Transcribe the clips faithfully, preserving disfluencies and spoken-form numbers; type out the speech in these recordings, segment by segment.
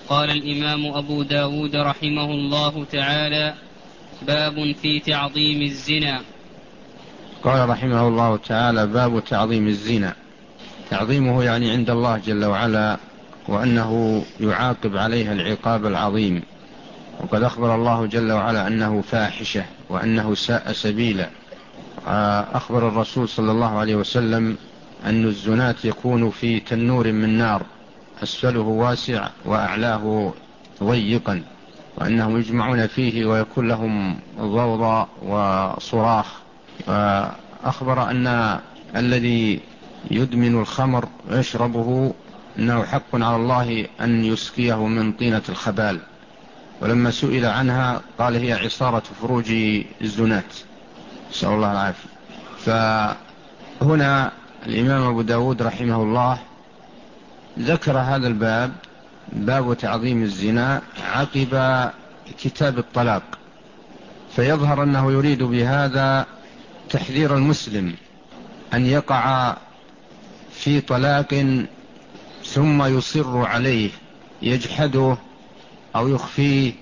قال الإمام أبو داود رحمه الله تعالى: باب في تعظيم الزنا. قال رحمه الله تعالى: باب تعظيم الزنا. تعظيمه يعني عند الله جل وعلا، وأنه يعاقب عليها العقاب العظيم. وقد أخبر الله جل وعلا أنه فاحشة وأنه ساء سبيلا. أخبر الرسول صلى الله عليه وسلم أن الزنات يكون في تنور من نار، أسفله واسع وأعلاه ضيقا، وأنهم يجمعون فيه ويكون لهم ضوضاء وصراخ. فأخبر أن الذي يدمن الخمر ويشربه أنه حق على الله أن يسقيه من طينة الخبال. ولما سئل عنها قال: هي عصارة فروج الزنات، نسأل الله العافية. فهنا الإمام أبو داود رحمه الله ذكر هذا الباب، باب تعظيم الزنا، عقب كتاب الطلاق، فيظهر أنه يريد بهذا تحذير المسلم أن يقع في طلاق ثم يصر عليه، يجحده أو يخفيه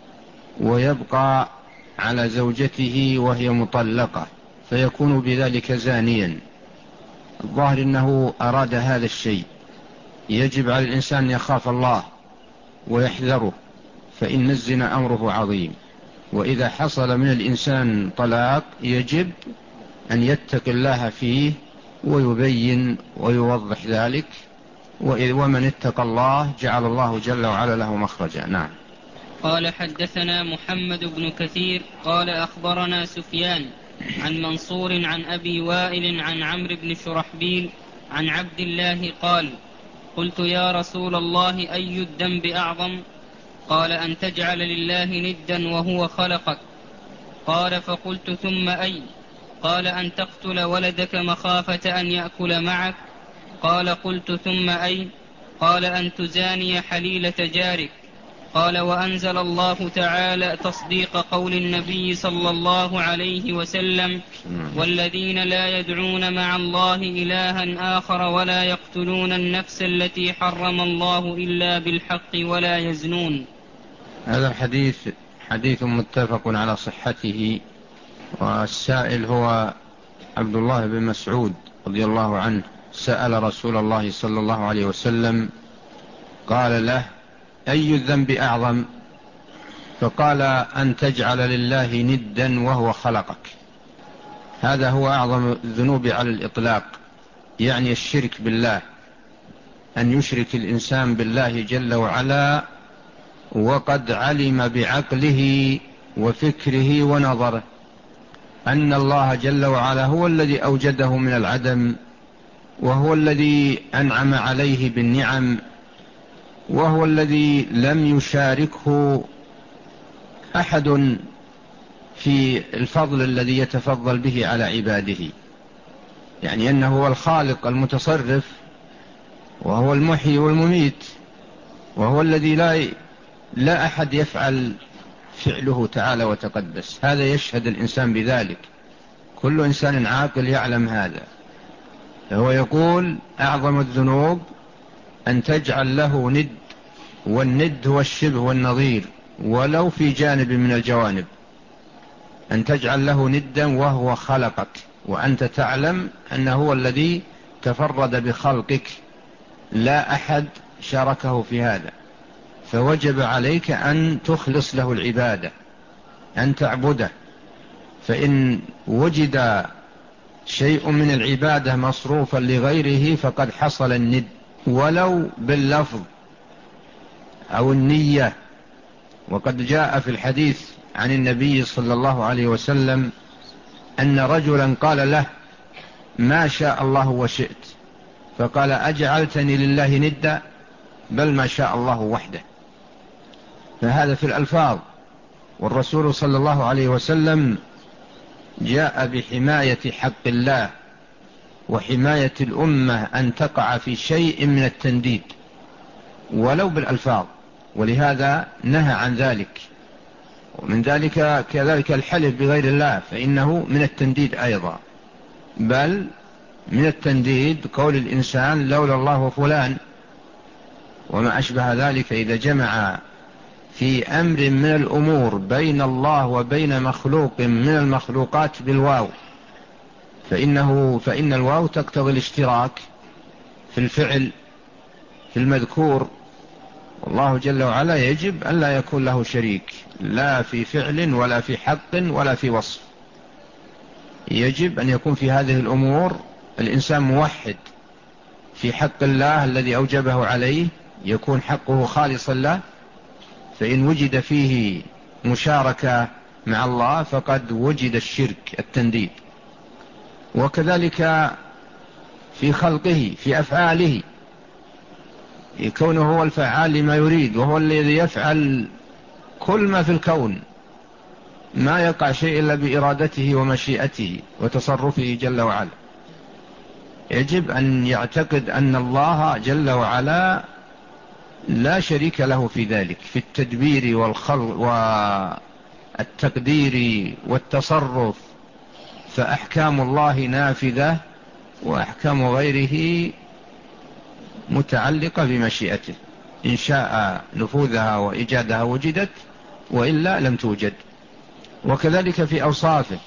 ويبقى على زوجته وهي مطلقة، فيكون بذلك زانيا. الظاهر أنه أراد هذا الشيء. يجب على الإنسان أن يخاف الله ويحذره، فإن الزنا أمره عظيم. وإذا حصل من الإنسان طلاق يجب أن يتقي الله فيه ويبين ويوضح ذلك، ومن اتقى الله جعل الله جل وعلا له مخرجا. نعم. قال: حدثنا محمد بن كثير قال أخبرنا سفيان عن منصور عن أبي وائل عن عمرو بن شرحبيل عن عبد الله قال: قلت يا رسول الله أي الذنب أعظم؟ قال: أن تجعل لله ندا وهو خلقك. قال: فقلت ثم أي؟ قال: أن تقتل ولدك مخافة أن يأكل معك. قال: قلت ثم أي؟ قال: أن تزاني حليلة جارك. قال: وأنزل الله تعالى تصديق قول النبي صلى الله عليه وسلم: والذين لا يدعون مع الله إلها آخر ولا يقتلون النفس التي حرم الله إلا بالحق ولا يزنون. هذا الحديث حديث متفق على صحته، والسائل هو عبد الله بن مسعود رضي الله عنه، سأل رسول الله صلى الله عليه وسلم قال له: أي الذنب أعظم؟ فقال: أن تجعل لله ندا وهو خلقك. هذا هو أعظم الذنوب على الإطلاق، يعني الشرك بالله، أن يشرك الإنسان بالله جل وعلا وقد علم بعقله وفكره ونظره أن الله جل وعلا هو الذي أوجده من العدم، وهو الذي أنعم عليه بالنعم، وهو الذي لم يشاركه أحد في الفضل الذي يتفضل به على عباده. يعني أنه هو الخالق المتصرف، وهو المحيي والمميت، وهو الذي لا لا أحد يفعل فعله تعالى وتقدس. هذا يشهد الإنسان بذلك، كل إنسان عاقل يعلم هذا. فهو يقول: أعظم الذنوب أن تجعل له ند، والند هو الشبه والنظير ولو في جانب من الجوانب. أن تجعل له ندا وهو خلقك، وأنت تعلم أنه هو الذي تفرد بخلقك، لا أحد شاركه في هذا. فوجب عليك أن تخلص له العبادة، أن تعبده. فإن وجد شيء من العبادة مصروفا لغيره فقد حصل الند، ولو باللفظ أو النية. وقد جاء في الحديث عن النبي صلى الله عليه وسلم أن رجلا قال له: ما شاء الله وشئت. فقال: أجعلتني لله ندا؟ بل ما شاء الله وحده. فهذا في الألفاظ. والرسول صلى الله عليه وسلم جاء بحماية حق الله وحماية الأمة أن تقع في شيء من التنديد ولو بالألفاظ، ولهذا نهى عن ذلك. ومن ذلك كذلك الحلف بغير الله، فإنه من التنديد أيضا. بل من التنديد قول الإنسان: لولا الله وفلان. وما أشبه ذلك إذا جمع في أمر من الأمور بين الله وبين مخلوق من المخلوقات بالواو، فإنه فإن الواو تقتضي الاشتراك في الفعل في المذكور. والله جل وعلا يجب أن لا يكون له شريك، لا في فعل ولا في حق ولا في وصف. يجب أن يكون في هذه الأمور الإنسان موحد في حق الله الذي أوجبه عليه، يكون حقه خالصا له، فإن وجد فيه مشاركة مع الله فقد وجد الشرك التنديد. وكذلك في خلقه في أفعاله، كونه هو الفعال لما يريد، وهو الذي يفعل كل ما في الكون، ما يقع شيء إلا بإرادته ومشيئته وتصرفه جل وعلا. يجب أن يعتقد أن الله جل وعلا لا شريك له في ذلك، في التدبير والخلق والتقدير والتصرف، فأحكام الله نافذة وأحكام غيره متعلقة بمشيئته، إن شاء نفوذها وإيجادها وجدت، وإلا لم توجد. وكذلك في أوصافه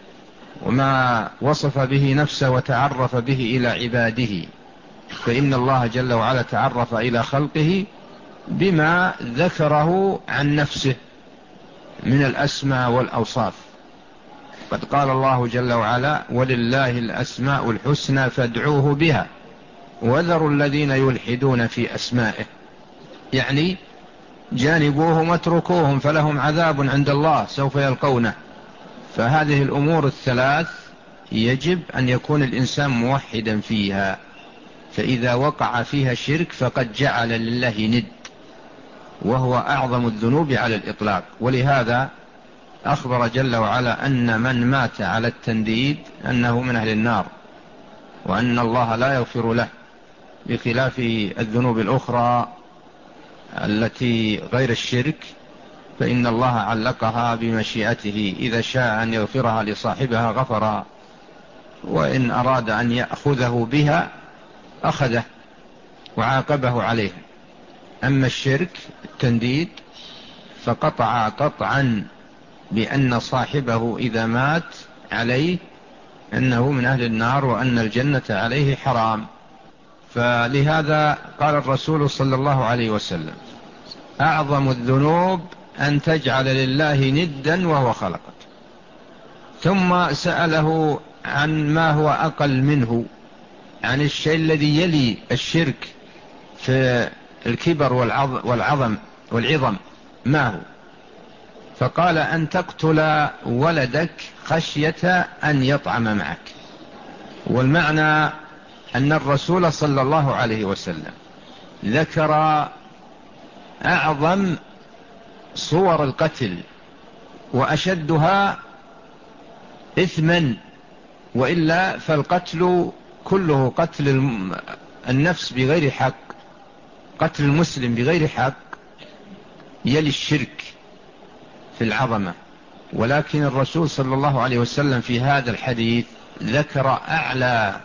وما وصف به نفسه وتعرف به إلى عباده، فإن الله جل وعلا تعرف إلى خلقه بما ذكره عن نفسه من الأسماء والأوصاف. قد قال الله جل وعلا: ولله الأسماء الحسنى فادعوه بها وذروا الذين يلحدون في أسمائه، يعني جانبوهم واتركوهم فلهم عذاب عند الله سوف يلقونه. فهذه الأمور الثلاث يجب أن يكون الإنسان موحدا فيها، فإذا وقع فيها شرك فقد جعل لله ند، وهو أعظم الذنوب على الإطلاق. ولهذا أخبر جل وعلا أن من مات على التنديد أنه من أهل النار، وأن الله لا يغفر له، بخلاف الذنوب الأخرى التي غير الشرك فإن الله علقها بمشيئته، إذا شاء أن يغفرها لصاحبها غفرها، وإن أراد أن يأخذه بها أخذه وعاقبه عليها. أما الشرك التنديد فقطع قطعا بأن صاحبه إذا مات عليه أنه من أهل النار، وأن الجنة عليه حرام. فلهذا قال الرسول صلى الله عليه وسلم: أعظم الذنوب أن تجعل لله ندا وهو خلقك. ثم سأله عن ما هو أقل منه، عن الشيء الذي يلي الشرك في الكبر والعظم والعظم، ما هو؟ فقال: أن تقتل ولدك خشية أن يطعم معك. والمعنى أن الرسول صلى الله عليه وسلم ذكر أعظم صور القتل وأشدها إثما، وإلا فالقتل كله قتل النفس بغير حق، قتل المسلم بغير حق يلي الشرك في العظمة. ولكن الرسول صلى الله عليه وسلم في هذا الحديث ذكر أعلى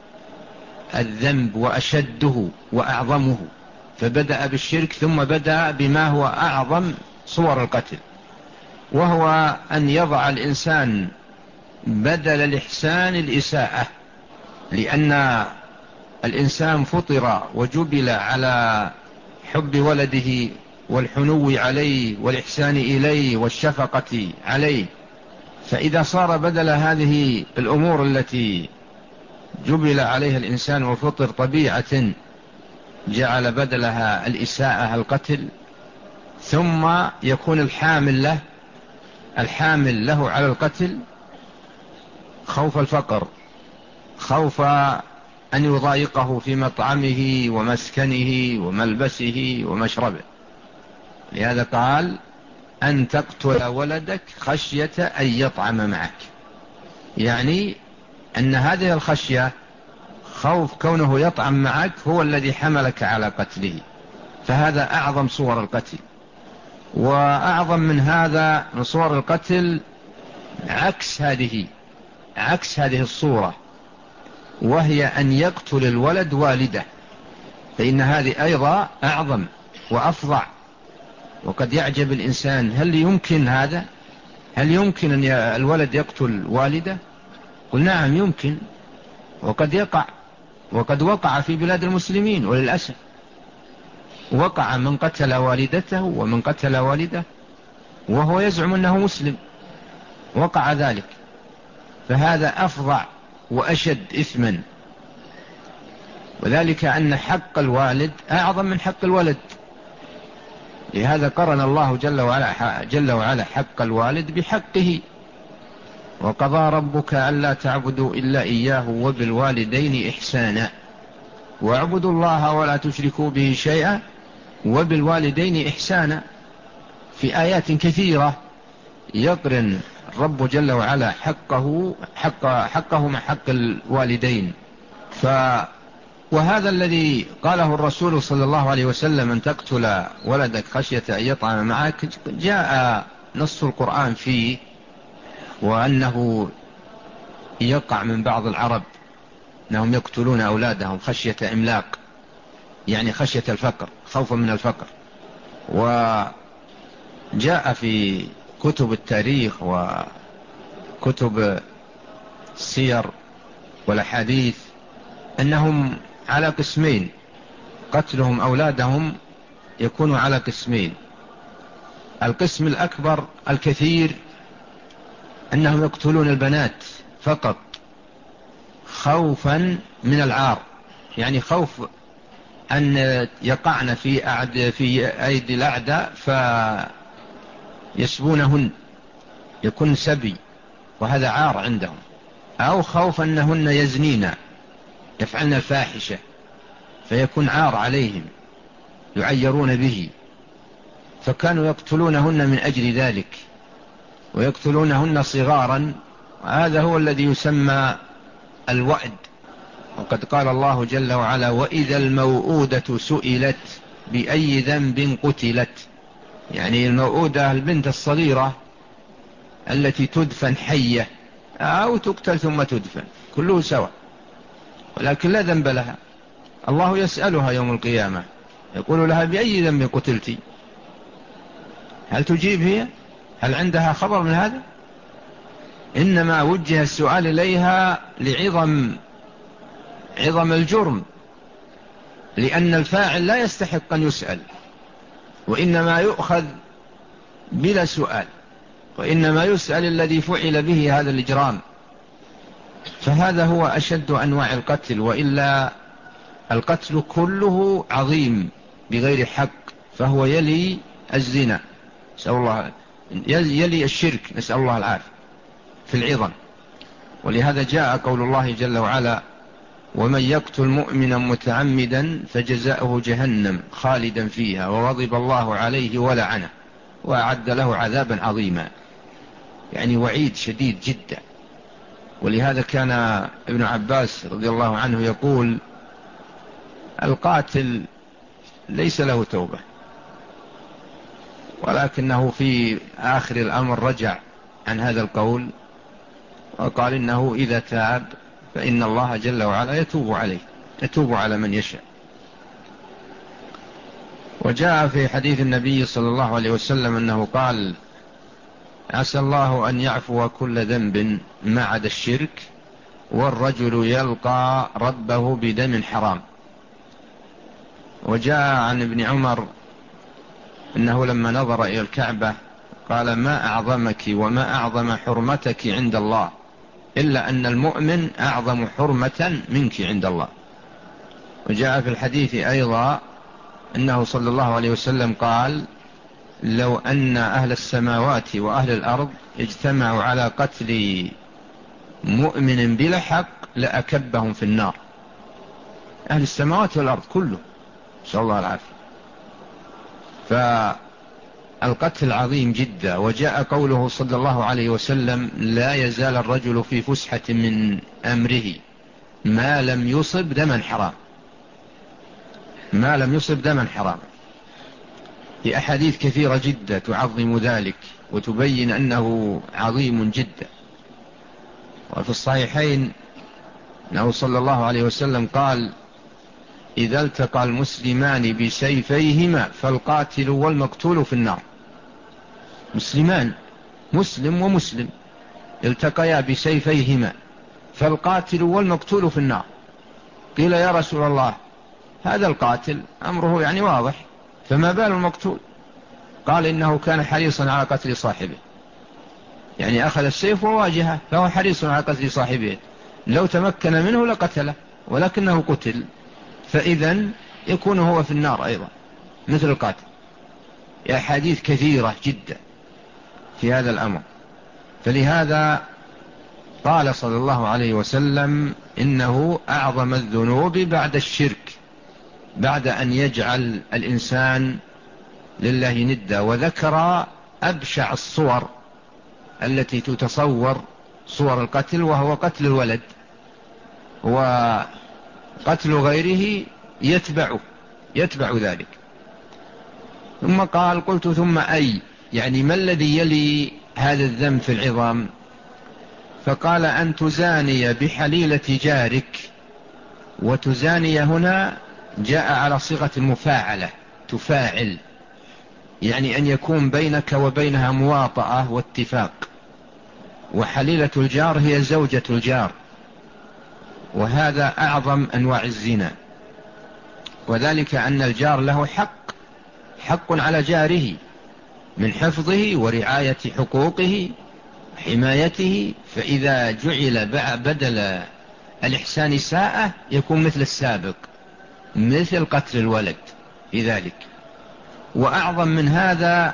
الذنب وأشده وأعظمه، فبدأ بالشرك ثم بدأ بما هو أعظم صور القتل، وهو أن يضع الإنسان بدل الإحسان الإساءة، لأن الإنسان فطر وجبل على حب ولده والحنو عليه والإحسان إليه والشفقة عليه، فإذا صار بدل هذه الأمور التي جبل عليها الإنسان وفطر طبيعة جعل بدلها الإساءة القتل، ثم يكون الحامل له الحامل له على القتل خوف الفقر، خوف أن يضايقه في مطعمه ومسكنه وملبسه ومشربه. لهذا قال: أن تقتل ولدك خشية أن يطعم معك، يعني أن هذه الخشية خوف كونه يطعم معك هو الذي حملك على قتله، فهذا أعظم صور القتل. وأعظم من هذا من صور القتل عكس هذه عكس هذه الصورة، وهي أن يقتل الولد والده، فإن هذه أيضا أعظم وأفظع. وقد يعجب الإنسان، هل يمكن هذا؟ هل يمكن أن الولد يقتل والده؟ قل نعم يمكن، وقد يقع، وقد وقع في بلاد المسلمين وللأسف. وقع من قتل والدته ومن قتل والده وهو يزعم أنه مسلم، وقع ذلك. فهذا أفظع وأشد إثما، وذلك أن حق الوالد أعظم من حق الولد. لهذا قرن الله جل وعلا, جل وعلا حق الوالد بحقه. وقضى ربك ألا تعبدوا إلا إياه وبالوالدين إحسانا واعبدوا الله ولا تشركوا به شيئا وبالوالدين إحسانا. في آيات كثيرة يقرن الرب جل وعلا حقه حق حقه مع حق الوالدين. ف وهذا الذي قاله الرسول صلى الله عليه وسلم أن تقتل ولدك خشية أن يطعم معك، جاء نص القرآن فيه، وأنه يقع من بعض العرب أنهم يقتلون أولادهم خشية إملاق، يعني خشية الفقر، خوفا من الفقر. وجاء في كتب التاريخ وكتب السير والحديث أنهم على قسمين، قتلهم أولادهم يكون على قسمين. القسم الأكبر الكثير أنهم يقتلون البنات فقط خوفا من العار، يعني خوف أن يقعن في أعد في أيدي الأعداء فيسبونهن، يكون سبي وهذا عار عندهم، أو خوف أنهن يزنين يفعلن الفاحشة فيكون عار عليهم يعيرون به، فكانوا يقتلونهن من أجل ذلك، ويقتلونهن صغارا. هذا هو الذي يسمى الوأد. وقد قال الله جل وعلا وإذا الموءودة سئلت بأي ذنب قتلت، يعني الموءودة البنت الصغيرة التي تدفن حية أو تقتل ثم تدفن، كله سواء، ولكن لا ذنب لها. الله يسألها يوم القيامة يقول لها بأي ذنب قتلت؟ هل تجيب هي؟ هل عندها خبر من هذا؟ إنما وجه السؤال إليها لعظم عظم الجرم، لأن الفاعل لا يستحق أن يسأل، وإنما يؤخذ بلا سؤال، وإنما يسأل الذي فعل به هذا الإجرام. فهذا هو أشد أنواع القتل، وإلا القتل كله عظيم بغير حق، فهو يلي الزنا، نسأل الله، يلي الشرك، نسأل الله العافية في العظم. ولهذا جاء قول الله جل وعلا ومن يقتل مؤمنا متعمدا فجزاؤه جهنم خالدا فيها وغضب الله عليه ولعنه وأعد له عذابا عظيما، يعني وعيد شديد جدا. ولهذا كان ابن عباس رضي الله عنه يقول القاتل ليس له توبة، ولكنه في آخر الأمر رجع عن هذا القول وقال إنه إذا تاب فإن الله جل وعلا يتوب عليه، يتوب على من يشاء. وجاء في حديث النبي صلى الله عليه وسلم أنه قال عسى الله أن يعفو كل ذنب ما عدا الشرك والرجل يلقى ربه بدم حرام. وجاء عن ابن عمر أنه لما نظر إلى الكعبة قال ما أعظمك وما أعظم حرمتك عند الله، إلا أن المؤمن أعظم حرمة منك عند الله. وجاء في الحديث أيضا أنه صلى الله عليه وسلم قال لو أن أهل السماوات وأهل الأرض اجتمعوا على قتل مؤمن بلا حق لأكبهم في النار، أهل السماوات والأرض كله، نسأل الله العافية. فالقتل عظيم جدا. وجاء قوله صلى الله عليه وسلم لا يزال الرجل في فسحة من أمره ما لم يصب دما حرام، ما لم يصب دما حرام. في أحاديث كثيرة جدا تعظم ذلك وتبين أنه عظيم جدا. وفي الصحيحين أنه صلى الله عليه وسلم قال إذا التقى المسلمان بسيفيهما فالقاتل والمقتول في النار. مسلمان، مسلم ومسلم، التقيا بسيفيهما فالقاتل والمقتول في النار. قيل يا رسول الله هذا القاتل أمره يعني واضح، فما بال المقتول؟ قال إنه كان حريصا على قتل صاحبه، يعني أخذ السيف وواجهه، فهو حريص على قتل صاحبه، لو تمكن منه لقتله ولكنه قتل، فإذن يكون هو في النار أيضا مثل القاتل. أحاديث كثيرة جدا في هذا الأمر. فلهذا قال صلى الله عليه وسلم إنه أعظم الذنوب بعد الشرك، بعد أن يجعل الإنسان لله ندا. وذكر أبشع الصور التي تتصور صور القتل، وهو قتل الولد، وقتل غيره يتبعه يتبع ذلك. ثم قال قلت ثم أي، يعني ما الذي يلي هذا الذنب في العظام؟ فقال أن تزاني بحليلة جارك. وتزاني هنا جاء على صيغة المفاعلة، تفاعل، يعني أن يكون بينك وبينها مواطأة واتفاق. وحليلة الجار هي زوجة الجار، وهذا أعظم أنواع الزنا، وذلك أن الجار له حق حق على جاره من حفظه ورعاية حقوقه حمايته. فإذا جعل بدل الإحسان ساءة يكون مثل السابق، مثل قتل الولد في ذلك. وأعظم من هذا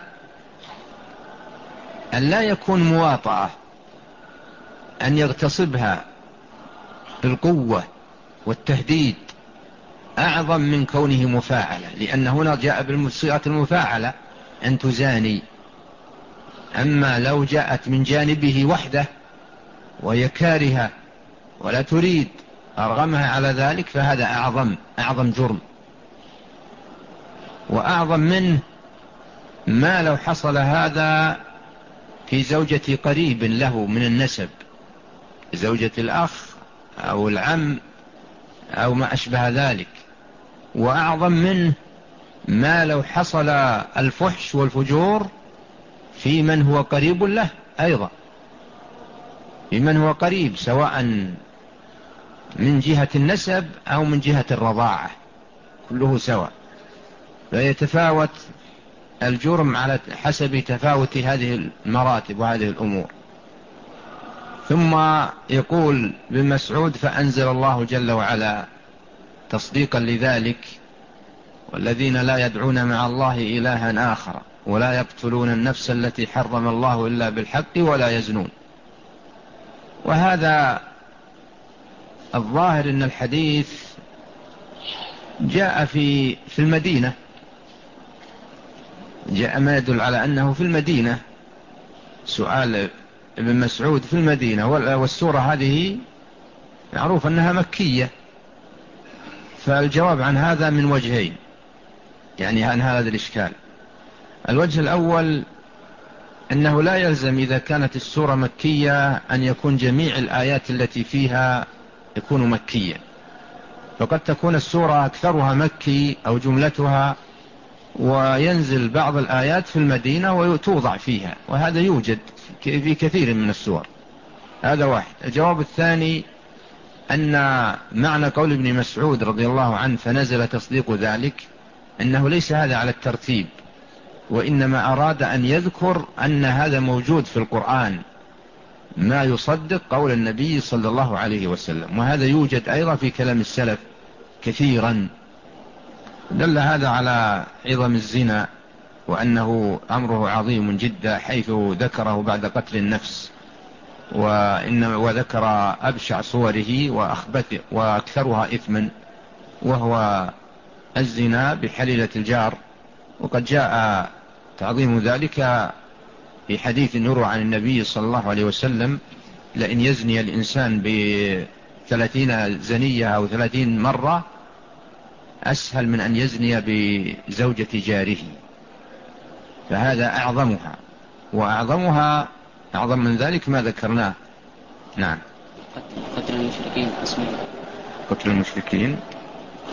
أن لا يكون مواطأة، أن يغتصبها بالقوة والتهديد، أعظم من كونه مفاعلة، لأن هنا جاء بالصيغة المفاعلة أن تزاني. أما لو جاءت من جانبه وحده وهي كارهة ولا تريد، أرغمها على ذلك، فهذا أعظم أعظم جرم. وأعظم منه ما لو حصل هذا في زوجة قريب له من النسب، زوجة الأخ أو العم أو ما أشبه ذلك. وأعظم منه ما لو حصل الفحش والفجور في من هو قريب له أيضا، في من هو قريب، سواء من جهة النسب أو من جهة الرضاعة، كله سواء. فيتفاوت الجرم على حسب تفاوت هذه المراتب وهذه الأمور. ثم يقول ابن مسعود فأنزل الله جل وعلا تصديقا لذلك: والذين لا يدعون مع الله إلها آخر ولا يقتلون النفس التي حرم الله إلا بالحق ولا يزنون. وهذا الظاهر أن الحديث جاء في في المدينة، جاء ما يدل على أنه في المدينة. سؤال ابن مسعود في المدينة، والسورة هذه معروف أنها مكية، فالجواب عن هذا من وجهين، يعني عن هذا الإشكال. الوجه الأول أنه لا يلزم إذا كانت السورة مكية أن يكون جميع الآيات التي فيها يكون مكية، فقد تكون السورة أكثرها مكي أو جملتها، وينزل بعض الآيات في المدينة وتوضع فيها، وهذا يوجد في كثير من السور. هذا واحد. الجواب الثاني أن معنى قول ابن مسعود رضي الله عنه فنزل تصديق ذلك أنه ليس هذا على الترتيب، وإنما أراد أن يذكر أن هذا موجود في القرآن ما يصدق قول النبي صلى الله عليه وسلم، وهذا يوجد أيضا في كلام السلف كثيرا. دل هذا على عظم الزنا وأنه أمره عظيم جدا، حيث ذكره بعد قتل النفس، وإن وذكر أبشع صوره وأخبث وأكثرها إثما، وهو الزنا بحليلة الجار. وقد جاء تعظيم ذلك في حديث يروى عن النبي صلى الله عليه وسلم: لأن يزني الإنسان بثلاثين زنية أو ثلاثين مرة أسهل من أن يزني بزوجة جاره. فهذا أعظمها، وأعظمها أعظم من ذلك ما ذكرناه. نعم. قتل المشركين اسمه قتل المشركين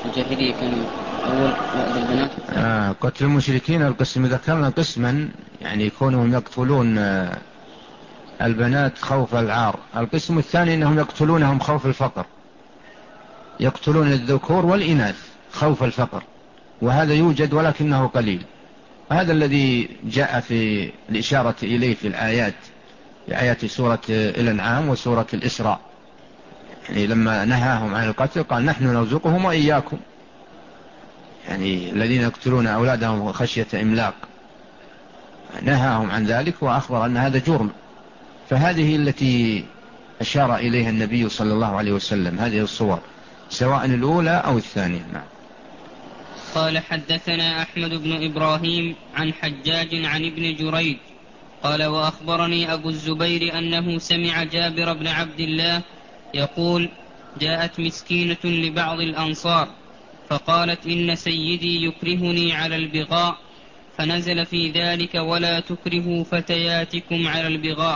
الجاهلية كان أول وأد البنات. آه قتل المشركين القسم ذكرنا قسما يعني يكونهم يقتلون آه البنات خوف العار. القسم الثاني أنهم يقتلونهم خوف الفقر، يقتلون الذكور والإناث خوف الفقر، وهذا يوجد ولكنه قليل. هذا الذي جاء في الإشارة إليه في الآيات، في آيات سورة الأنعام وسورة الإسراء، يعني لما نهاهم عن القتل قال نحن نرزقهم وإياكم، يعني الذين يقتلون أولادهم خشية إملاق نهاهم عن ذلك وأخبر أن هذا جرم. فهذه التي أشار إليها النبي صلى الله عليه وسلم، هذه الصور سواء الأولى أو الثانية. نعم. قال حدثنا أحمد بن إبراهيم عن حجاج عن ابن جريج قال وأخبرني أبو الزبير أنه سمع جابر بن عبد الله يقول جاءت مسكينة لبعض الأنصار فقالت إن سيدي يكرهني على البغاء، فنزل في ذلك ولا تكرهوا فتياتكم على البغاء.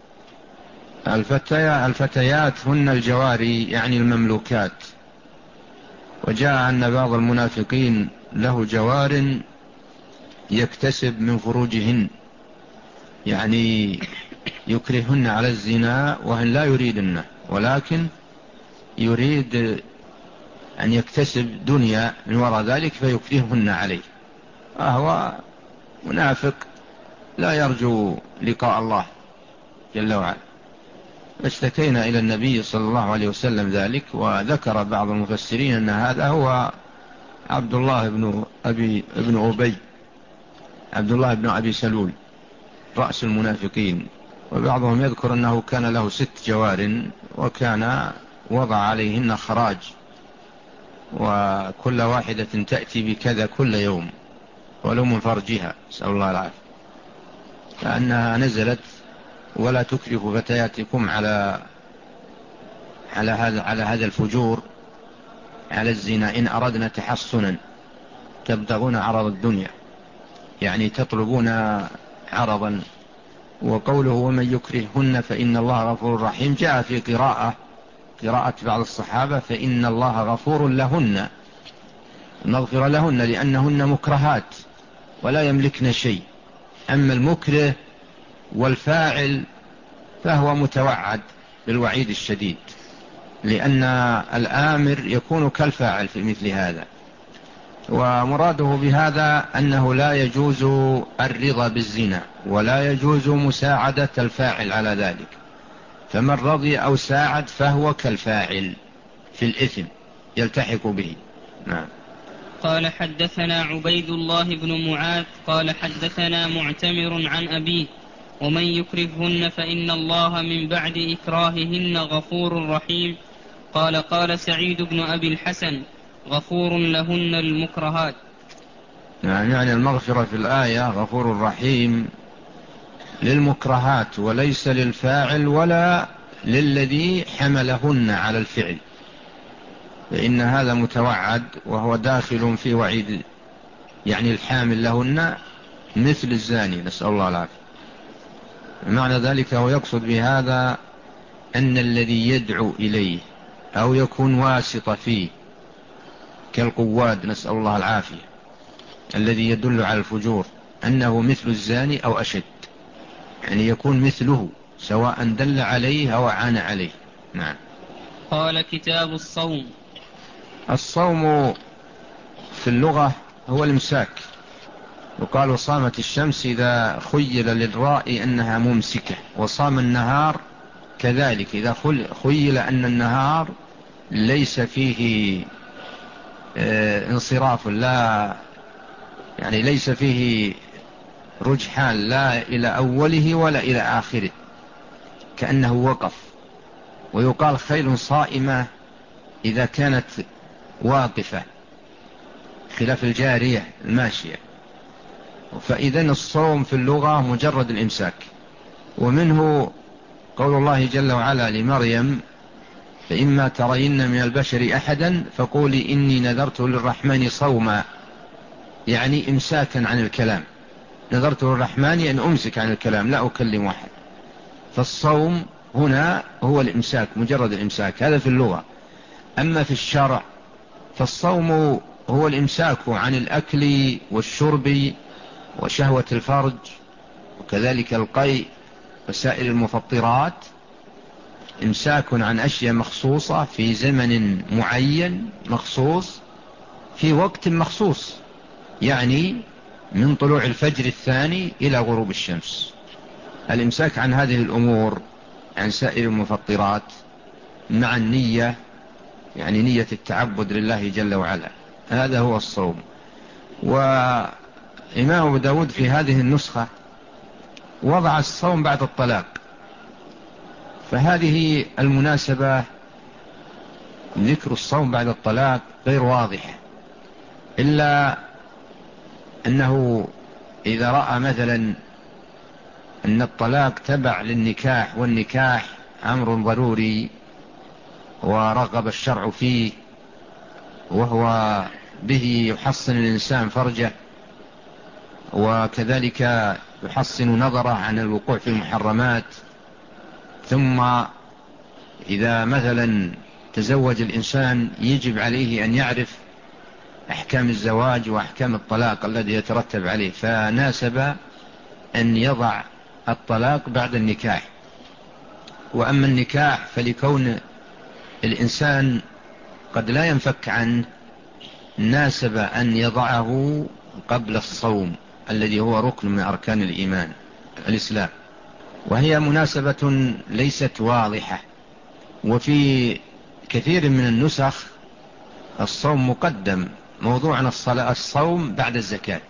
الفتيات هن الجواري يعني المملوكات. وجاء أن بعض المنافقين له جوار يكتسب من فروجهن، يعني يكرهن على الزنا وهن لا يريدنه، ولكن يريد أن يكتسب دنيا من وراء ذلك فيكرهن عليه، وهو منافق لا يرجو لقاء الله جل وعلا. اشتكينا إلى النبي صلى الله عليه وسلم ذلك، وذكر بعض المفسرين أن هذا هو عبد الله بن أبي ابن أبي عبد الله بن أبي سلول رأس المنافقين. وبعضهم يذكر أنه كان له ست جوار وكان وضع عليهن خراج، وكل واحدة تأتي بكذا كل يوم ولو من فرجها، نسأل الله العافية. فأنها نزلت ولا تكرهوا فتياتكم على على هذا على هذا الفجور، على الزنا، إن أردنا تحصنا تبتغون عرض الدنيا، يعني تطلبون عرضا. وقوله ومن يكرههن فإن الله غفور رحيم جاء في قراءة قراءة بعض الصحابة فإن الله غفور لهن، نغفر لهن لأنهن مكرهات ولا يملكن شيء. أما المكره والفاعل فهو متوعد بالوعيد الشديد، لأن الآمر يكون كالفاعل في مثل هذا. ومراده بهذا أنه لا يجوز الرضا بالزنا ولا يجوز مساعدة الفاعل على ذلك، فمن رضي أو ساعد فهو كالفاعل في الإثم يلتحق به. نعم. قال حدثنا عبيد الله بن معاذ قال حدثنا معتمر عن أبيه ومن يكرههن فإن الله من بعد إكراههن غفور رحيم. قال قال سعيد بن أبي الحسن غفور لهن المكرهات. يعني المغفرة في الآية غفور رحيم للمكرهات وليس للفاعل ولا للذي حملهن على الفعل، فإن هذا متوعد وهو داخل في وعيد، يعني الحامل لهن مثل الزاني، نسأل الله العافية. معنى ذلك هو يقصد بهذا أن الذي يدعو إليه أو يكون واسطة فيه كالقواد، نسأل الله العافية، الذي يدل على الفجور أنه مثل الزاني أو أشد، يعني يكون مثله سواء دل عليه أو عان عليه. نعم. قال كتاب الصوم. الصوم في اللغة هو الإمساك، وقالوا صامت الشمس إذا خيل للرائي أنها ممسكة، وصام النهار كذلك إذا خيل أن النهار ليس فيه انصراف، لا يعني ليس فيه رجحان لا إلى أوله ولا إلى آخره، كأنه وقف. ويقال خيل صائمة إذا كانت واقفة خلاف الجارية الماشية. فإذن الصوم في اللغة مجرد الإمساك. ومنه قول الله جل وعلا لمريم فإما ترين من البشر أحدا فقولي إني نذرت للرحمن صوما، يعني إمساكا عن الكلام، نذرت للرحمن أن أمسك عن الكلام لا أكلم أحد. فالصوم هنا هو الإمساك، مجرد الإمساك، هذا في اللغة. أما في الشرع فالصوم هو الإمساك عن الأكل والشرب وشهوة الفرج وكذلك القيء وسائر المفطرات، إمساك عن أشياء مخصوصة في زمن معين مخصوص في وقت مخصوص، يعني من طلوع الفجر الثاني إلى غروب الشمس. الإمساك عن هذه الأمور، عن سائر المفطرات، مع النية، يعني نية التعبد لله جل وعلا، هذا هو الصوم. وإمام أبو داود في هذه النسخة وضع الصوم بعد الطلاق، فهذه المناسبة ذكر الصوم بعد الطلاق غير واضح، إلا أنه إذا رأى مثلا أن الطلاق تبع للنكاح والنكاح أمر ضروري ورغب الشرع فيه وهو به يحصن الإنسان فرجه وكذلك يحصن نظره عن الوقوع في المحرمات، ثم إذا مثلا تزوج الإنسان يجب عليه أن يعرف أحكام الزواج وأحكام الطلاق الذي يترتب عليه، فناسب أن يضع الطلاق بعد النكاح. وأما النكاح فلكون الإنسان قد لا ينفك عنه، ناسب أن يضعه قبل الصوم الذي هو ركن من أركان الإيمان الإسلام، وهي مناسبة ليست واضحة. وفي كثير من النسخ الصوم مقدم، موضوع الصلاة الصوم بعد الزكاة،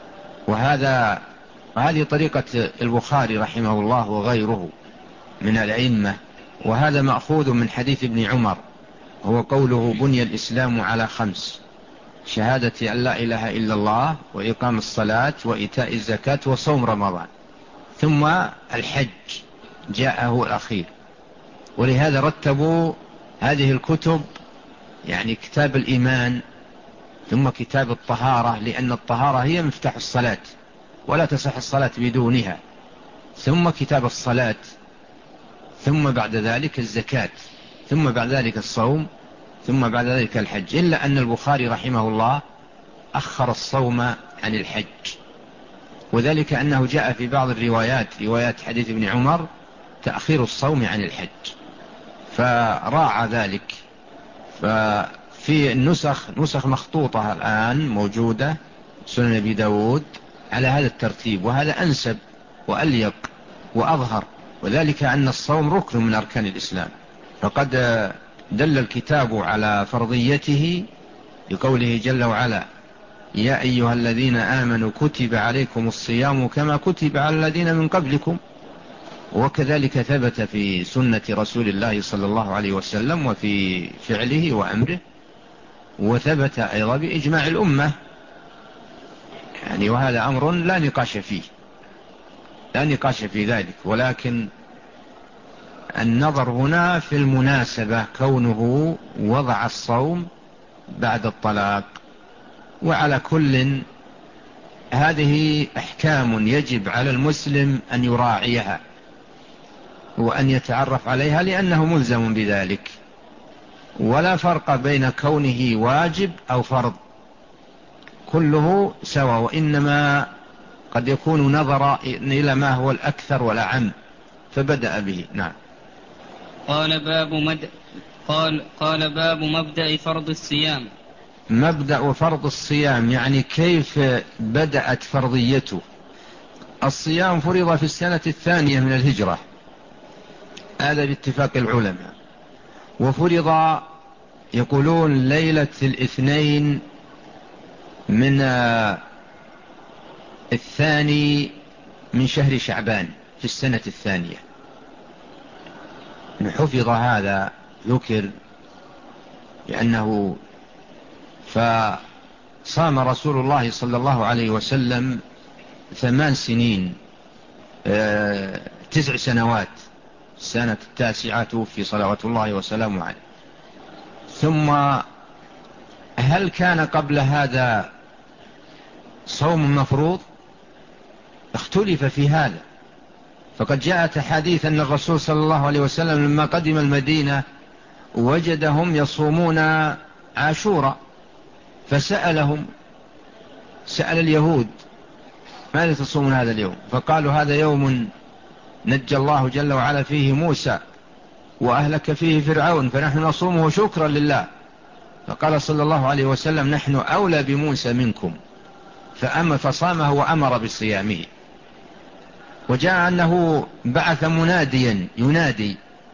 وهذا وهذه طريقة البخاري رحمه الله وغيره من الأئمة، وهذا مأخوذ من حديث ابن عمر، هو قوله بني الإسلام على خمس: شهادة أن لا إله إلا الله وإقام الصلاة وإيتاء الزكاة وصوم رمضان، ثم الحج جاءه الأخير. ولهذا رتبوا هذه الكتب، يعني كتاب الإيمان ثم كتاب الطهارة، لأن الطهارة هي مفتاح الصلاة ولا تصح الصلاة بدونها، ثم كتاب الصلاة، ثم بعد ذلك الزكاة، ثم بعد ذلك الصوم، ثم بعد ذلك الحج. إلا أن البخاري رحمه الله أخر الصوم عن الحج، وذلك أنه جاء في بعض الروايات، روايات حديث ابن عمر، تأخير الصوم عن الحج، فراعى ذلك. ففي النسخ نسخ مخطوطة الآن موجودة سنن أبي داود على هذا الترتيب، وهذا أنسب وأليق وأظهر، وذلك أن الصوم ركن من أركان الإسلام، فقد دل الكتاب على فرضيته بقوله جل وعلا: يا أيها الذين آمنوا كتب عليكم الصيام كما كتب على الذين من قبلكم. وكذلك ثبت في سنة رسول الله صلى الله عليه وسلم وفي فعله وأمره، وثبت أيضا بإجماع الأمة، يعني وهذا أمر لا نقاش فيه، لا نقاش في ذلك، ولكن النظر هنا في المناسبة، كونه وضع الصوم بعد الطلاق. وعلى كل هذه أحكام يجب على المسلم أن يراعيها وأن يتعرف عليها، لأنه ملزم بذلك، ولا فرق بين كونه واجب أو فرض، كله سواء، وإنما قد يكون نظر إلى ما هو الأكثر والأعم فبدأ به. نعم. قال باب مد... قال قال باب مبدأ فرض الصيام. مبدأ فرض الصيام يعني كيف بدأت فرضيته. الصيام فرض في السنة الثانية من الهجرة، هذا باتفاق العلماء، وفرض يقولون ليلة الاثنين من الثاني من شهر شعبان في السنة الثانية. حفظ هذا ذكر لأنه فصام رسول الله صلى الله عليه وسلم ثمان سنين اه تسع سنوات، السنة التاسعة في صلوات الله وسلامه عليه. ثم هل كان قبل هذا صوم مفروض؟ اختلف في هذا، فقد جاءت حديث أن الرسول صلى الله عليه وسلم لما قدم المدينة وجدهم يصومون عاشوراء فسألهم، سأل اليهود: ماذا تصومون هذا اليوم؟ فقالوا: هذا يوم نجى الله جل وعلا فيه موسى وأهلك فيه فرعون، فنحن نصومه شكرا لله. فقال صلى الله عليه وسلم: نحن أولى بموسى منكم، فأما فصامه وأمر بصيامه. وجاء أنه بعث مناديا ينادي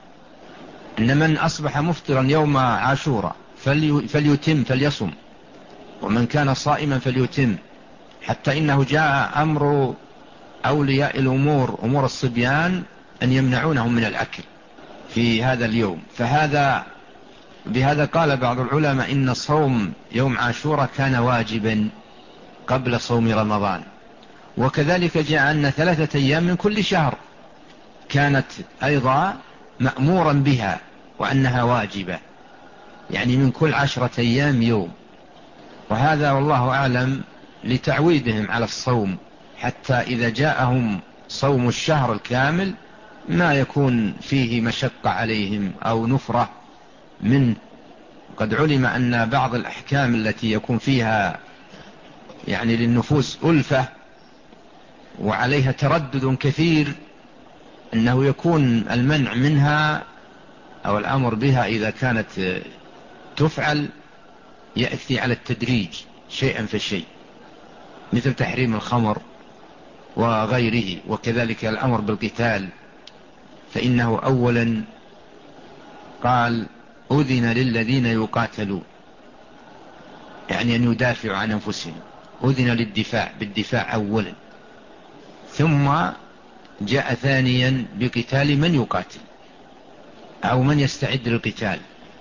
أن من أصبح مفطرا يوم عاشوراء فليتم فليصم، ومن كان صائما فليتم، حتى إنه جاء أمر أولياء الأمور أمور الصبيان أن يمنعونهم من الأكل في هذا اليوم. فهذا بهذا قال بعض العلماء إن صوم يوم عاشوراء كان واجبا قبل صوم رمضان. وكذلك جاء أن ثلاثة أيام من كل شهر كانت أيضا مأمورا بها وأنها واجبة، يعني من كل عشرة أيام يوم. وهذا والله أعلم لتعويدهم على الصوم، حتى إذا جاءهم صوم الشهر الكامل ما يكون فيه مشقة عليهم أو نفرة منه. قد علم أن بعض الأحكام التي يكون فيها يعني للنفوس ألفة وعليها تردد كثير، أنه يكون المنع منها أو الأمر بها إذا كانت تفعل يأتي على التدريج شيئا فشيء، مثل تحريم الخمر وغيره. وكذلك الأمر بالقتال، فإنه أولا قال: أذن للذين يقاتلون، يعني أن يدافعوا عن أنفسهم، أذن للدفاع بالدفاع أولا، ثم جاء ثانيا بقتال من يقاتل أو من يستعد للقتال،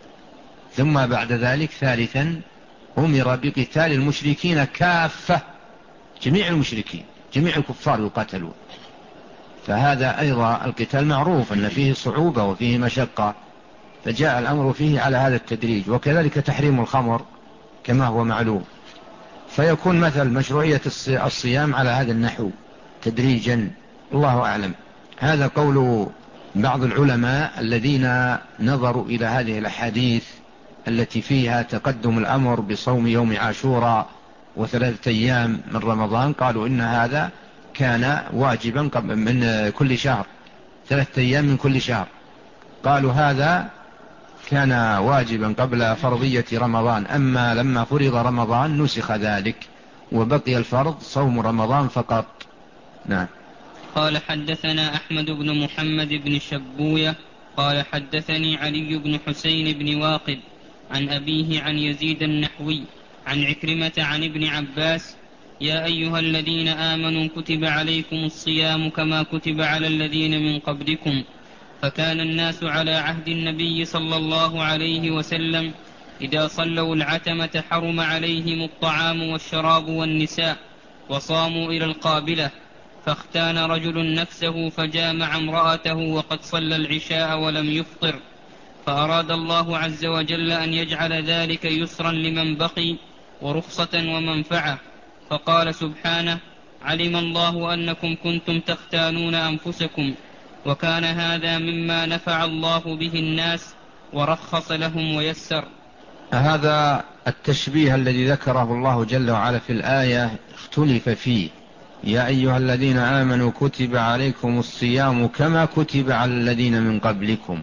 ثم بعد ذلك ثالثا أمر بقتال المشركين كافة، جميع المشركين جميع الكفار يقاتلون. فهذا أيضا القتال معروف أن فيه صعوبة وفيه مشقة، فجاء الأمر فيه على هذا التدريج. وكذلك تحريم الخمر كما هو معلوم، فيكون مثل مشروعية الصيام على هذا النحو تدريجا، الله أعلم. هذا قول بعض العلماء الذين نظروا إلى هذه الأحاديث التي فيها تقدم الأمر بصوم يوم عاشوراء وثلاثة أيام من رمضان، قالوا إن هذا كان واجبا من كل شهر، ثلاثة أيام من كل شهر، قالوا هذا كان واجبا قبل فرضية رمضان، أما لما فرض رمضان نسخ ذلك وبقي الفرض صوم رمضان فقط. نعم. قال: حدثنا أحمد بن محمد بن شبوية قال: حدثني علي بن حسين بن واقد عن أبيه عن يزيد النحوي عن عكرمة عن ابن عباس: يا أيها الذين آمنوا كتب عليكم الصيام كما كتب على الذين من قبلكم. فكان الناس على عهد النبي صلى الله عليه وسلم إذا صلوا العتمة حرم عليهم الطعام والشراب والنساء، وصاموا إلى القابلة. فاختان رجل نفسه فجامع امرأته وقد صلى العشاء ولم يفطر، فأراد الله عز وجل أن يجعل ذلك يسرا لمن بقي ورخصة ومنفعة، فقال سبحانه: علم الله أنكم كنتم تختانون أنفسكم، وكان هذا مما نفع الله به الناس ورخص لهم ويسر. هذا التشبيه الذي ذكره الله جل وعلا في الآية اختلف فيه. يا أيها الذين آمنوا كتب عليكم الصيام كما كتب على الذين من قبلكم.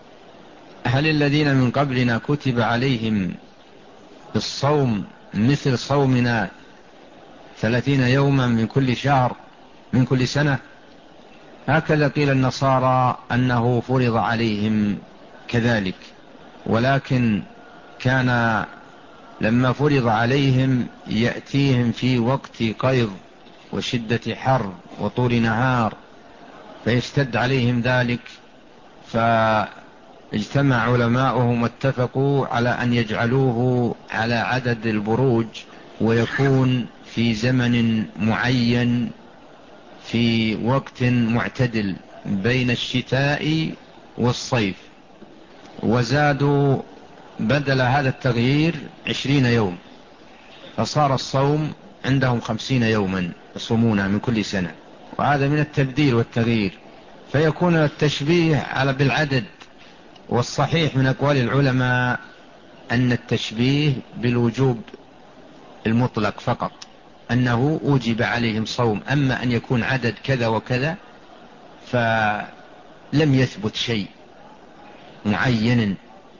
هل الذين من قبلنا كتب عليهم الصوم مثل صومنا ثلاثين يوما من كل شهر من كل سنة؟ هكذا قيل النصارى أنه فرض عليهم كذلك، ولكن كان لما فرض عليهم يأتيهم في وقت قيض وشدة حر وطول نهار، فيشتد عليهم ذلك، فاجتمع علماؤهم واتفقوا على أن يجعلوه على عدد البروج، ويكون في زمن معين في وقت معتدل بين الشتاء والصيف. وزادوا بدل هذا التغيير عشرين يوم، فصار الصوم عندهم خمسين يوما يصومون من كل سنة، وهذا من التبديل والتغيير، فيكون التشبيه على بالعدد. والصحيح من أقوال العلماء أن التشبيه بالوجوب المطلق فقط أنه أوجب عليهم صوم، أما أن يكون عدد كذا وكذا فلم يثبت شيء معين.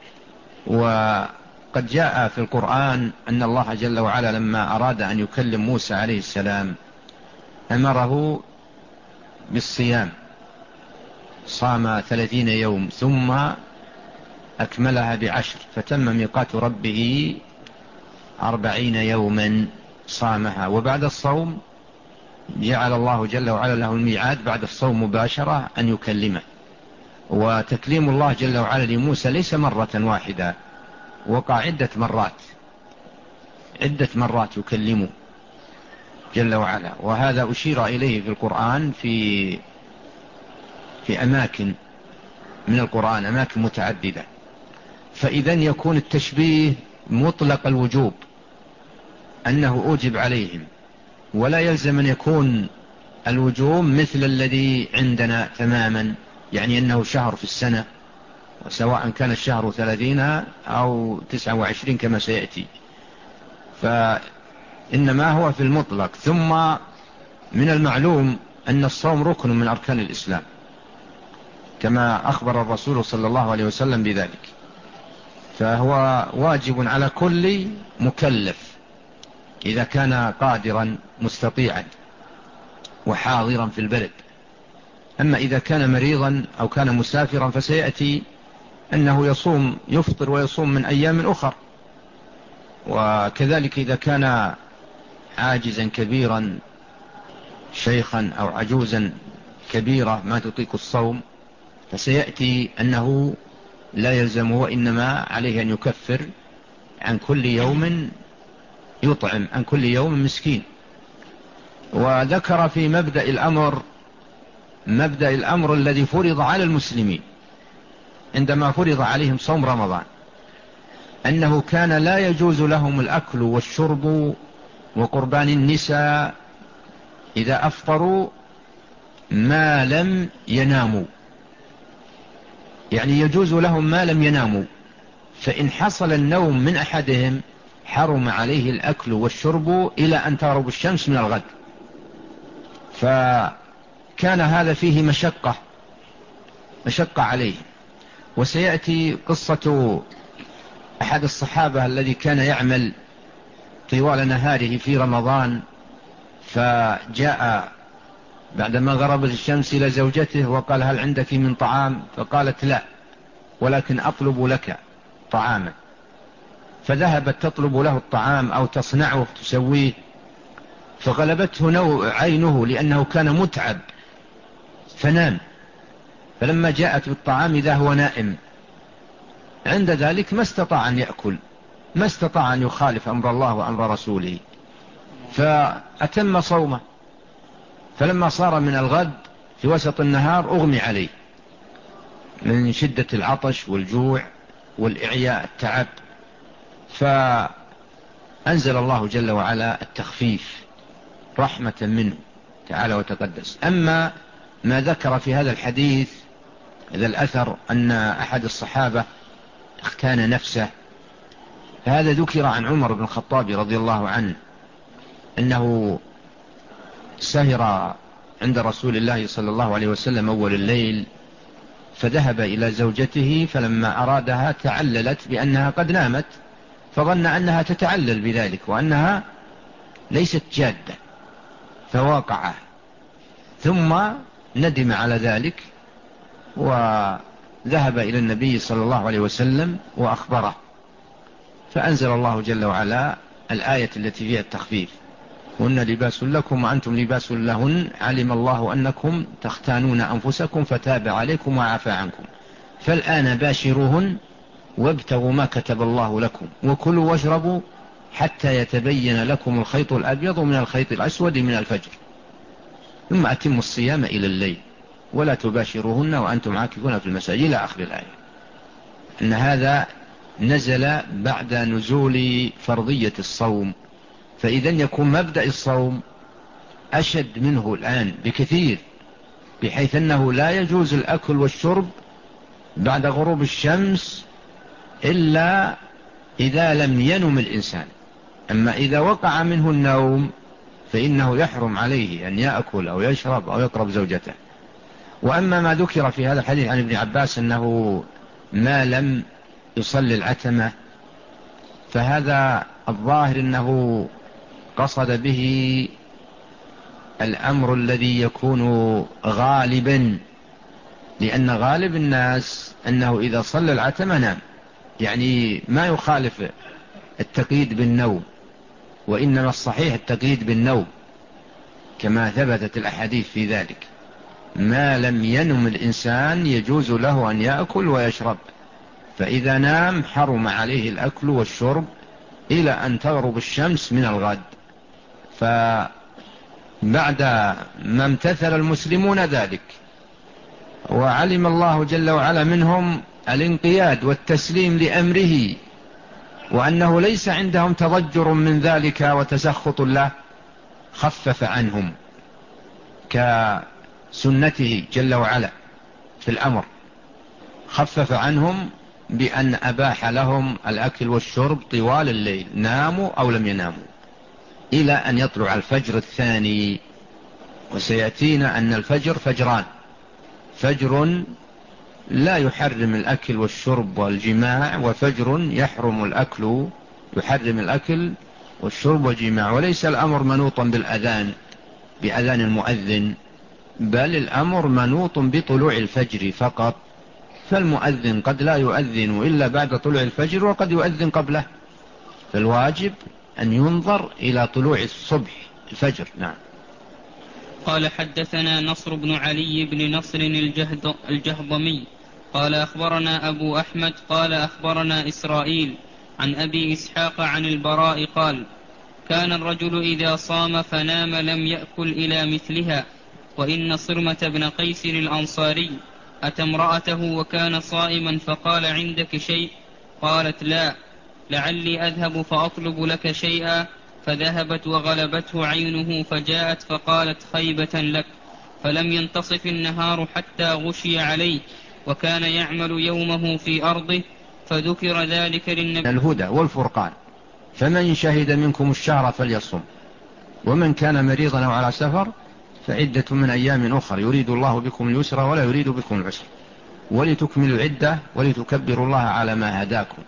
وقد جاء في القرآن أن الله جل وعلا لما أراد أن يكلم موسى عليه السلام أمره بالصيام، صام ثلاثين يوم ثم أكملها بعشر، فتم ميقات ربه أربعين يوما صامها. وبعد الصوم جعل الله جل وعلا له الميعاد بعد الصوم مباشرة أن يكلمه. وتكليم الله جل وعلا لموسى ليس مرة واحدة، وقع عدة مرات عدة مرات يكلمه جل وعلا، وهذا أشير إليه في القرآن في في أماكن من القرآن، أماكن متعددة. فإذا يكون التشبيه مطلق الوجوب أنه أوجب عليهم، ولا يلزم أن يكون الوجوب مثل الذي عندنا تماما، يعني أنه شهر في السنة، سواء كان الشهر ثلاثين أو تسعة وعشرين كما سيأتي، فإنما هو في المطلق. ثم من المعلوم أن الصوم ركن من أركان الإسلام كما أخبر الرسول صلى الله عليه وسلم بذلك، فهو واجب على كل مكلف إذا كان قادرا مستطيعا وحاضرا في البلد. أما إذا كان مريضا أو كان مسافرا فسيأتي أنه يصوم يفطر ويصوم من أيام أخر. وكذلك إذا كان عاجزا كبيرا شيخا أو عجوزا كبيرة ما تطيق الصوم فسيأتي أنه لا يلزمه، وإنما عليه أن يكفر عن كل يوم، يطعم عن كل يوم مسكين. وذكر في مبدأ الأمر مبدأ الأمر الذي فرض على المسلمين عندما فرض عليهم صوم رمضان، أنه كان لا يجوز لهم الأكل والشرب وقربان النساء إذا أفطروا ما لم يناموا، يعني يجوز لهم ما لم يناموا، فإن حصل النوم من أحدهم حرم عليه الأكل والشرب إلى أن تغرب الشمس من الغد. فكان هذا فيه مشقة مشقة عليه. وسيأتي قصة أحد الصحابة الذي كان يعمل طوال نهاره في رمضان، فجاء بعدما غربت الشمس إلى زوجته وقال: هل عندك من طعام؟ فقالت: لا، ولكن أطلب لك طعاما. فذهبت تطلب له الطعام أو تصنعه تسويه، فغلبته نو عينه لأنه كان متعب فنام. فلما جاءت بالطعام إذا هو نائم. عند ذلك ما استطاع أن يأكل، ما استطاع أن يخالف أمر الله وأمر رسوله، فأتم صومه. فلما صار من الغد في وسط النهار أغمي عليه من شدة العطش والجوع والإعياء التعب، فأنزل الله جل وعلا التخفيف رحمة منه تعالى وتقدس. أما ما ذكر في هذا الحديث هذا الأثر أن أحد الصحابة اختان نفسه، فهذا ذكر عن عمر بن الخطاب رضي الله عنه أنه سهر عند رسول الله صلى الله عليه وسلم أول الليل، فذهب إلى زوجته فلما أرادها تعللت بأنها قد نامت، فظن أنها تتعلل بذلك وأنها ليست جادة فواقعه، ثم ندم على ذلك وذهب إلى النبي صلى الله عليه وسلم وأخبره، فأنزل الله جل وعلا الآية التي فيها التخفيف: هن لباس لكم وأنتم لباس لهن علم الله أنكم تختانون أنفسكم فتاب عليكم وعفى عنكم فالآن باشروهن وابتغوا ما كتب الله لكم وكلوا واشربوا حتى يتبين لكم الخيط الأبيض من الخيط الأسود من الفجر ثم أتموا الصيام إلى الليل ولا تباشروهن وأنتم عاكفون في المساجد إلى آخر الآية. أن هذا نزل بعد نزول فرضية الصوم، فإذا يكون مبدأ الصوم أشد منه الآن بكثير، بحيث أنه لا يجوز الأكل والشرب بعد غروب الشمس إلا إذا لم ينم الإنسان، أما إذا وقع منه النوم فإنه يحرم عليه أن يأكل أو يشرب أو يقرب زوجته. وأما ما ذكر في هذا الحديث عن ابن عباس أنه ما لم يصلي العتمة، فهذا الظاهر أنه قصد به الأمر الذي يكون غالبا، لأن غالب الناس أنه إذا صلى العتمة نام، يعني ما يخالف التقييد بالنوم، وإنما الصحيح التقييد بالنوم كما ثبتت الأحاديث في ذلك. ما لم ينم الإنسان يجوز له أن يأكل ويشرب، فإذا نام حرم عليه الأكل والشرب إلى أن تغرب الشمس من الغد. فبعد ما امتثل المسلمون ذلك وعلم الله جل وعلا منهم الانقياد والتسليم لأمره، وأنه ليس عندهم تضجر من ذلك وتسخط له، خفف عنهم كسنته جل وعلا في الأمر، خفف عنهم بأن أباح لهم الأكل والشرب طوال الليل، ناموا أو لم يناموا، إلى أن يطلع الفجر الثاني. وسيأتينا أن الفجر فجران: فجر لا يحرم الأكل والشرب والجماع، وفجر يحرم الأكل يحرم الأكل والشرب والجماع. وليس الأمر منوطا بالأذان بأذان المؤذن، بل الأمر منوط بطلوع الفجر فقط، فالمؤذن قد لا يؤذن إلا بعد طلوع الفجر وقد يؤذن قبله، فالواجب أن ينظر إلى طلوع الصبح الفجر. نعم. قال حدثنا نصر بن علي بن نصر الجهض الجهضمي قال أخبرنا أبو أحمد قال أخبرنا إسرائيل عن أبي إسحاق عن البراء قال: كان الرجل إذا صام فنام لم يأكل إلى مثلها. وإن صرمة بن قيس الأنصاري أتى امرأته وكان صائما فقال: عندك شيء؟ قالت: لا، لعلي أذهب فأطلب لك شيئا. فذهبت وغلبته عينه فجاءت فقالت: خيبة لك. فلم ينتصف النهار حتى غشي عليه، وكان يعمل يومه في أرضه، فذكر ذلك للنبي. الهدى والفرقان: فمن شهد منكم الشهر فليصم، ومن كان مريضا أو على سفر فعدة من أيام أخر، يريد الله بكم اليسر ولا يريد بكم العسر، ولتكملوا العدة ولتكبروا الله على ما هداكم.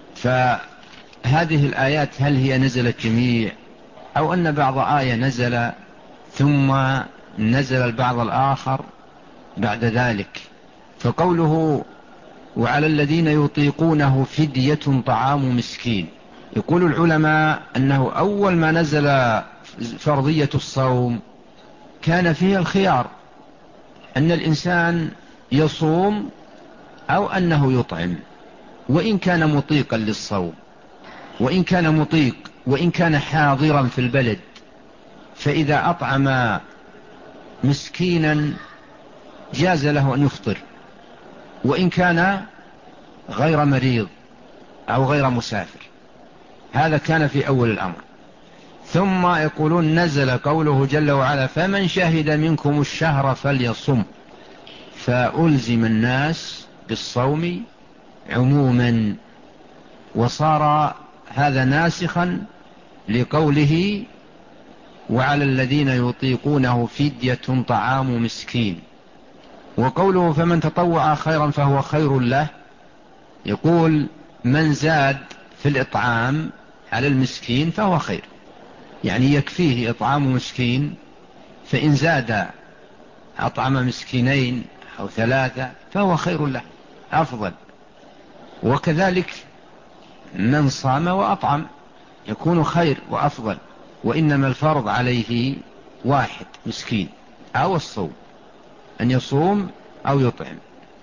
فهذه الآيات هل هي نزلت جميع، أو أن بعض آية نزل ثم نزل البعض الآخر بعد ذلك؟ فقوله: وعلى الذين يطيقونه فدية طعام مسكين، يقول العلماء أنه أول ما نزل فرضية الصوم كان فيه الخيار، أن الإنسان يصوم أو أنه يطعم، وإن كان مطيقا للصوم، وإن كان مطيق وإن كان حاضرا في البلد، فإذا أطعم مسكينا جاز له أن يفطر، وإن كان غير مريض أو غير مسافر. هذا كان في أول الأمر. ثم يقولون نزل قوله جل وعلا: فمن شهد منكم الشهر فليصم، فألزم الناس بالصوم عموما، وصار هذا ناسخا لقوله: وعلى الذين يطيقونه فدية طعام مسكين. وقوله: فمن تطوع خيرا فهو خير له، يقول: من زاد في الإطعام على المسكين فهو خير، يعني يكفيه إطعام مسكين، فإن زاد أطعم مسكينين أو ثلاثة فهو خير له أفضل. وكذلك من صام وأطعم يكون خير وأفضل، وإنما الفرض عليه واحد مسكين أو الصوم، أن يصوم أو يطعم.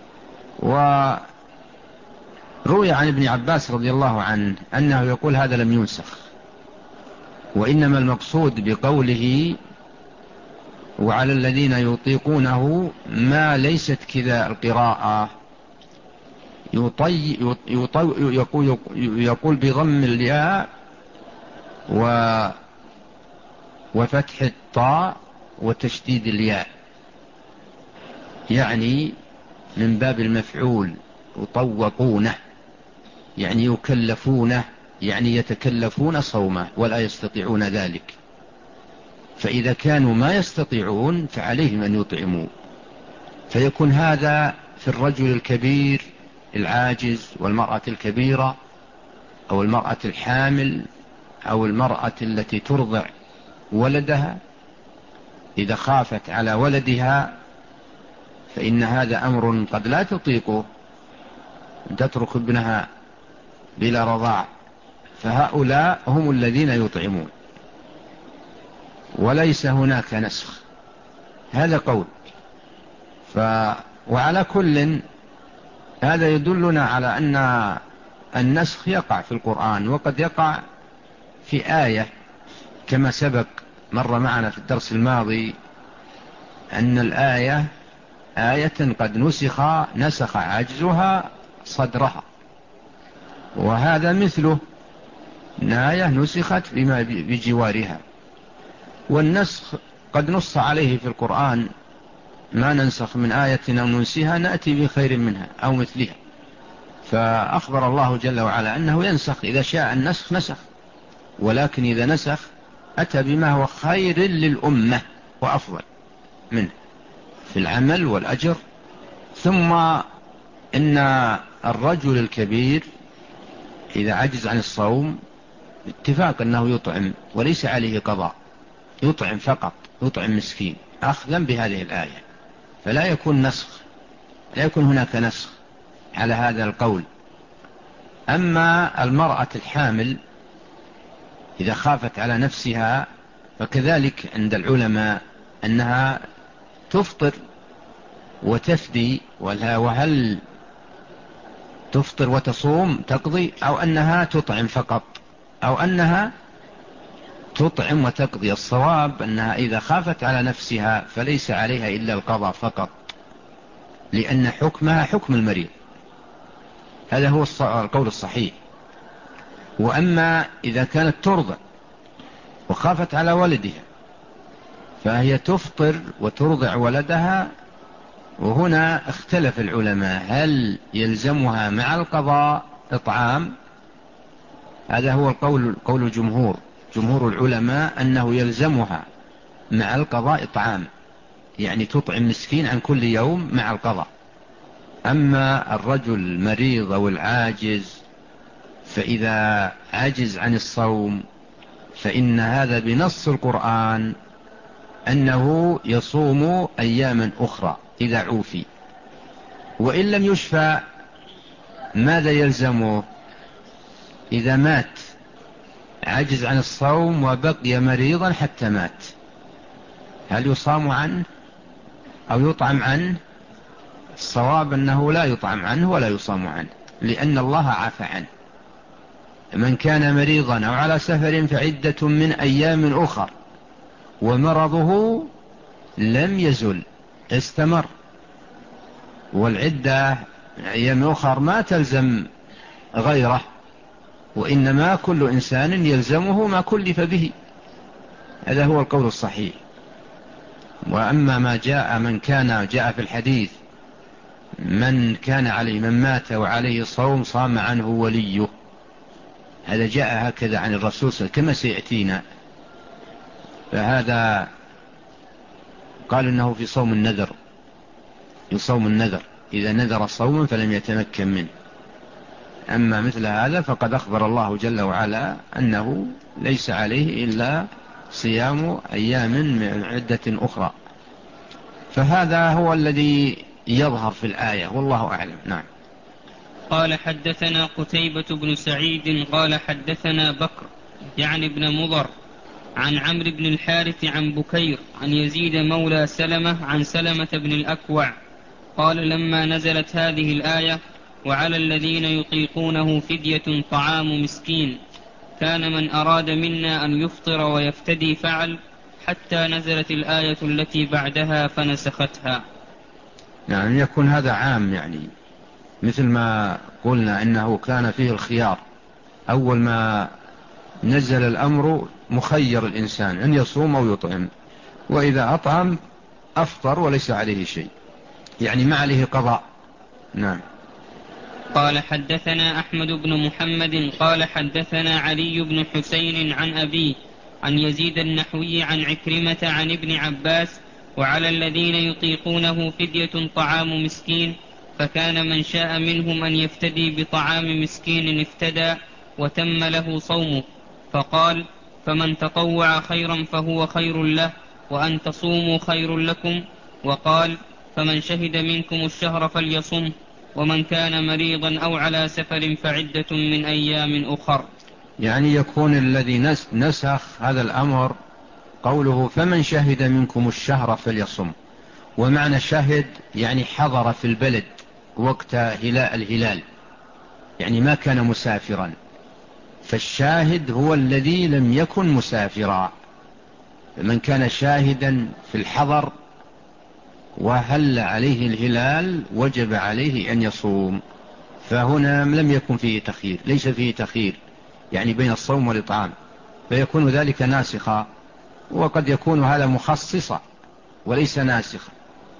وروي عن ابن عباس رضي الله عنه أنه يقول: هذا لم ينسخ، وإنما المقصود بقوله وعلى الذين يطيقونه ما ليست كذا القراءة، يطي يطي يقول, يقول بضم الياء وفتح الطاء وتشديد الياء، يعني من باب المفعول، يطوقونه يعني يكلفونه يعني يتكلفون صومه ولا يستطيعون ذلك، فإذا كانوا ما يستطيعون فعليهم أن يطعموا. فيكون هذا في الرجل الكبير العاجز والمرأة الكبيرة أو المرأة الحامل أو المرأة التي ترضع ولدها، إذا خافت على ولدها فإن هذا أمر قد لا تطيقه، تترك ابنها بلا رضاع، فهؤلاء هم الذين يطعمون، وليس هناك نسخ. هذا قول. ف وعلى كل هذا يدلنا على أن النسخ يقع في القرآن، وقد يقع في آية كما سبق مر معنا في الدرس الماضي أن الآية آية قد نسخ نسخ عجزها صدرها، وهذا مثله آية نسخت بما بجوارها. والنسخ قد نص عليه في القرآن: ما ننسخ من آية أو ننسها نأتي بخير منها أو مثلها. فأخبر الله جل وعلا أنه ينسخ، إذا شاء النسخ نسخ، ولكن إذا نسخ أتى بما هو خير للأمة وأفضل منه في العمل والأجر. ثم إن الرجل الكبير إذا عجز عن الصوم اتفاق أنه يطعم وليس عليه قضاء، يطعم فقط، يطعم مسكين أخذا بهذه الآية، فلا يكون نسخ، لا يكون هناك نسخ على هذا القول. أما المرأة الحامل إذا خافت على نفسها فكذلك عند العلماء أنها تفطر وتفدي، وهل تفطر وتصوم تقضي، أو أنها تطعم فقط، أو أنها تطعم وتقضي. الصواب أنها إذا خافت على نفسها فليس عليها إلا القضاء فقط، لأن حكمها حكم المريض. هذا هو القول الصحيح. وأما إذا كانت ترضع وخافت على ولدها فهي تفطر وترضع ولدها. وهنا اختلف العلماء هل يلزمها مع القضاء إطعام. هذا هو القول قول الجمهور، جمهور العلماء أنه يلزمها مع القضاء إطعام، يعني تطعم مسكين عن كل يوم مع القضاء. أما الرجل المريض أو العاجز فإذا عجز عن الصوم فإن هذا بنص القرآن أنه يصوم أياما أخرى إذا عوفي. وإن لم يشفى ماذا يلزمه؟ إذا مات عجز عن الصوم وبقي مريضا حتى مات، هل يصام عنه أو يطعم عنه؟ الصواب أنه لا يطعم عنه ولا يصام عنه، لأن الله عفى عنه. من كان مريضا أو على سفر فعدة من أيام أخر ومرضه لم يزل، استمر. والعدة أيام أخر ما تلزم غيره، وإنما كل إنسان يلزمه ما كلف به. هذا هو القول الصحيح. وأما ما جاء من كان جاء في الحديث من كان عليه من مات وعليه صوم صام عنه وليه، هذا جاء هكذا عن الرسول صلى الله عليه وسلم كما سيأتينا. فهذا قال إنه في صوم النذر، يصوم النذر إذا نذر صوما فلم يتمكن منه. أما مثل هذا فقد أخبر الله جل وعلا أنه ليس عليه إلا صيام أيام من عدة أخرى. فهذا هو الذي يظهر في الآية، والله أعلم. نعم. قال حدثنا قتيبة بن سعيد قال حدثنا بكر يعني ابن مضر عن عمرو بن الحارث عن بكير عن يزيد مولى سلمة عن سلمة بن الأكوع قال لما نزلت هذه الآية وعلى الذين يطيقونه فدية طعام مسكين كان من أراد منا أن يفطر ويفتدي فعل حتى نزلت الآية التي بعدها فنسختها. يعني يكون هذا عام، يعني مثل ما قلنا إنه كان فيه الخيار، أول ما نزل الأمر مخير الإنسان أن يصوم أو يطعم، وإذا أطعم أفطر وليس عليه شيء، يعني ما عليه قضاء. نعم. قال حدثنا أحمد بن محمد قال حدثنا علي بن حسين عن أبيه عن يزيد النحوي عن عكرمة عن ابن عباس وعلى الذين يطيقونه فدية طعام مسكين فكان من شاء منهم أن يفتدي بطعام مسكين افتدى وتم له صومه. فقال فمن تطوع خيرا فهو خير له وأن تصوموا خير لكم. وقال فمن شهد منكم الشهر فليصم ومن كان مريضا أو على سفر فعدة من أيام أخر. يعني يكون الذي نسخ هذا الأمر قوله فمن شهد منكم الشهر فليصم، ومعنى شهد يعني حضر في البلد وقت هلال الهلال، يعني ما كان مسافرا، فالشاهد هو الذي لم يكن مسافرا. من كان شاهدا في الحضر وهل عليه الهلال وجب عليه أن يصوم، فهنا لم يكن فيه تخيير، ليس فيه تخيير يعني بين الصوم والإطعام، فيكون ذلك ناسخا، وقد يكون هذا مخصصا وليس ناسخا،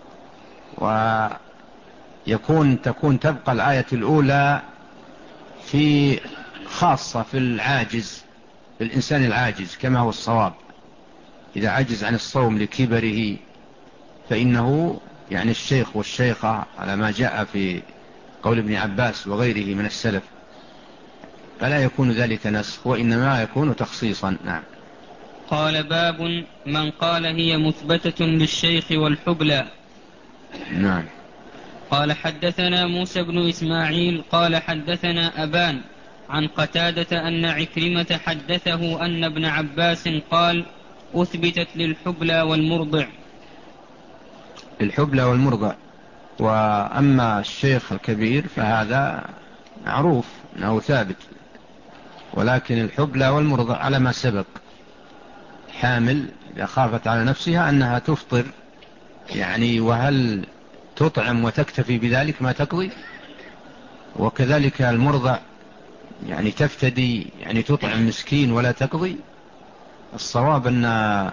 ويكون تكون تبقى الآية الأولى في خاصة في العاجز، في الإنسان العاجز كما هو الصواب، إذا عجز عن الصوم لكبره فإنه يعني الشيخ والشيخة على ما جاء في قول ابن عباس وغيره من السلف، فلا يكون ذلك نسخ وإنما يكون تخصيصا. نعم. قال باب من قال هي مثبتة للشيخ والحبلى. نعم. قال حدثنا موسى بن إسماعيل قال حدثنا أبان عن قتادة أن عكرمة حدثه أن ابن عباس قال أثبتت للحبلى والمرضع. الحبلى والمرضع. وأما الشيخ الكبير فهذا معروف أنه ثابت، ولكن الحبلى والمرضع على ما سبق، حامل إذا خافت على نفسها أنها تفطر يعني وهل تطعم وتكتفي بذلك ما تقضي، وكذلك المرضع يعني تفتدي يعني تطعم مسكين ولا تقضي. الصواب أن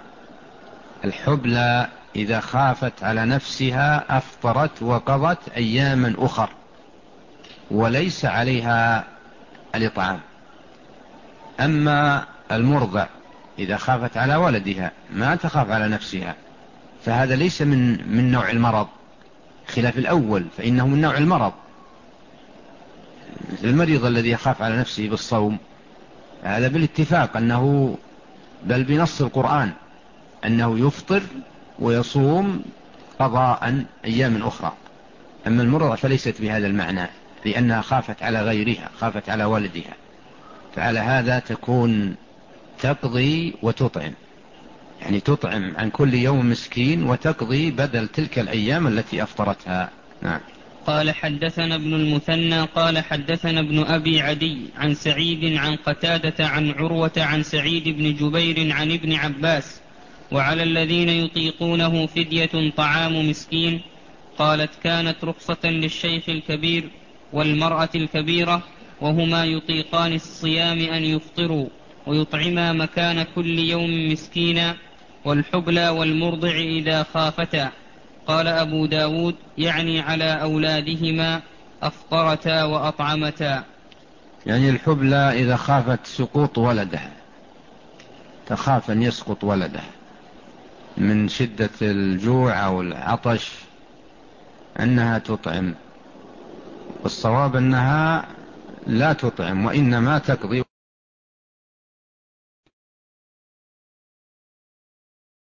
الحبلى إذا خافت على نفسها أفطرت وقضت أياما أخر وليس عليها الإطعام. أما المرضع إذا خافت على ولدها ما تخاف على نفسها، فهذا ليس من من نوع المرض، خلاف الأول فإنه من نوع المرض، مثل المريض الذي يخاف على نفسه بالصوم، هذا بالاتفاق أنه بل بنص القرآن أنه يفطر ويصوم قضاء أيام أخرى. أما المرضع فليست بهذا المعنى، لأنها خافت على غيرها، خافت على ولدها، فعلى هذا تكون تقضي وتطعم، يعني تطعم عن كل يوم مسكين وتقضي بدل تلك الأيام التي أفطرتها. نعم. قال حدثنا ابن المثنى قال حدثنا ابن أبي عدي عن سعيد عن قتادة عن عروة عن سعيد بن جبير عن ابن عباس وعلى الذين يطيقونه فدية طعام مسكين. قالت كانت رخصة للشيخ الكبير والمرأة الكبيرة وهما يطيقان الصيام أن يفطروا ويطعما مكان كل يوم مسكينا، والحبلى والمرضع إذا خافتا. قال أبو داود يعني على أولادهما أفطرتا وأطعمتا. يعني الحبلى إذا خافت سقوط ولدها، تخاف أن يسقط ولدها من شدة الجوع أو العطش أنها تطعم، والصواب أنها لا تطعم وإنما تقضي